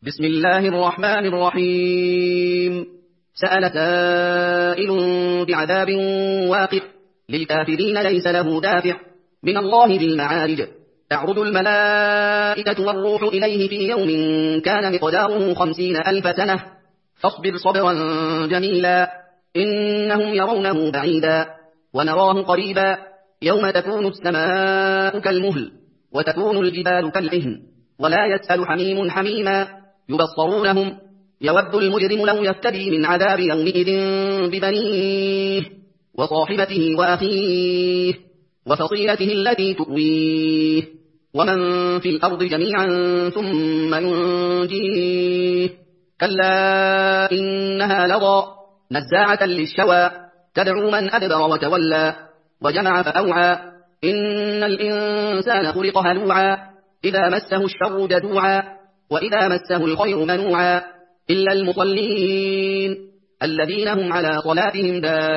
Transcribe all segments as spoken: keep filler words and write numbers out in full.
بسم الله الرحمن الرحيم. سأل سائل بعذاب واقع للكافرين ليس له دافع من الله ذي المعارج. تعرج الملائكة والروح إليه في يوم كان مقداره خمسين ألف سنة فاصبر صبرا جميلا إنهم يرونه بعيدا ونراه قريبا يوم تكون السماء كالمهل وتكون الجبال كالعهن ولا يسأل حميم حميما يبصرونهم يود المجرم لو يفتدي من عذاب يومئذ ببنيه وصاحبته وأخيه وفصيلته التي تؤويه ومن في الأرض جميعا ثم ينجيه كلا إنها لظى نزاعة للشوى تدعو من أدبر وتولى وجمع فأوعى إن الإنسان خلق هلوعا إذا مسه الشر جزوعا وإذا مسه الخير منوعا إلا المصلين الذين هم على صلاتهم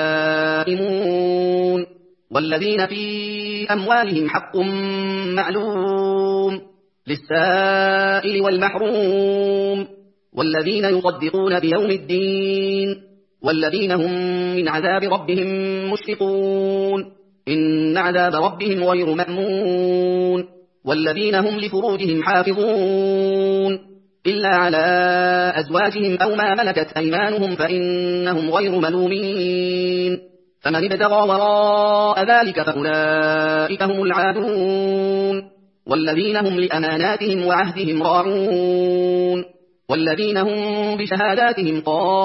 دائمون والذين في أموالهم حق معلوم للسائل والمحروم والذين يصدقون بيوم الدين والذين هم من عذاب ربهم مشفقون إن عذاب ربهم غير مأمون والذين هم لفروجهم حافظون إلا على أزواجهم أو ما ملكت أيمانهم فإنهم غير ملومين فمن ابتغى وراء ذلك فأولئك هم العادون والذين هم لأماناتهم وعهدهم راعون والذين هم بشهاداتهم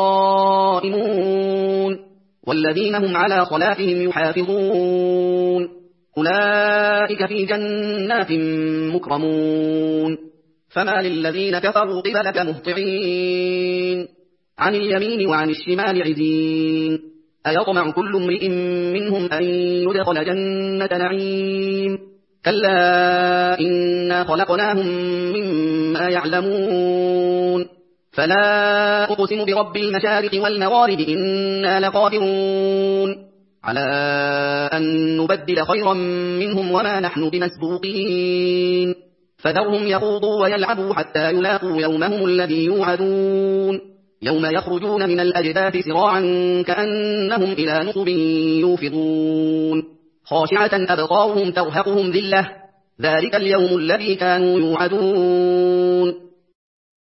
قائمون والذين هم على صلاتهم يحافظون أولئك في جنات مكرمون فما للذين كفروا قبلك مهطعين عن اليمين وعن الشمال عزين أيطمع كل امرئ منهم أن يدخل جنة نعيم كلا إنا خلقناهم مما يعلمون فلا أقسم برب المشارق والمغارب إنا لقادرون على أن نبدل خيرا منهم وما نحن بمسبوقين فذرهم يخوضوا ويلعبوا حتى يلاقوا يومهم الذي يوعدون يوم يخرجون من الأجداث سراعا كأنهم إلى نصب يوفضون خاشعة أبصارهم ترهقهم ذلة ذلك اليوم الذي كانوا يوعدون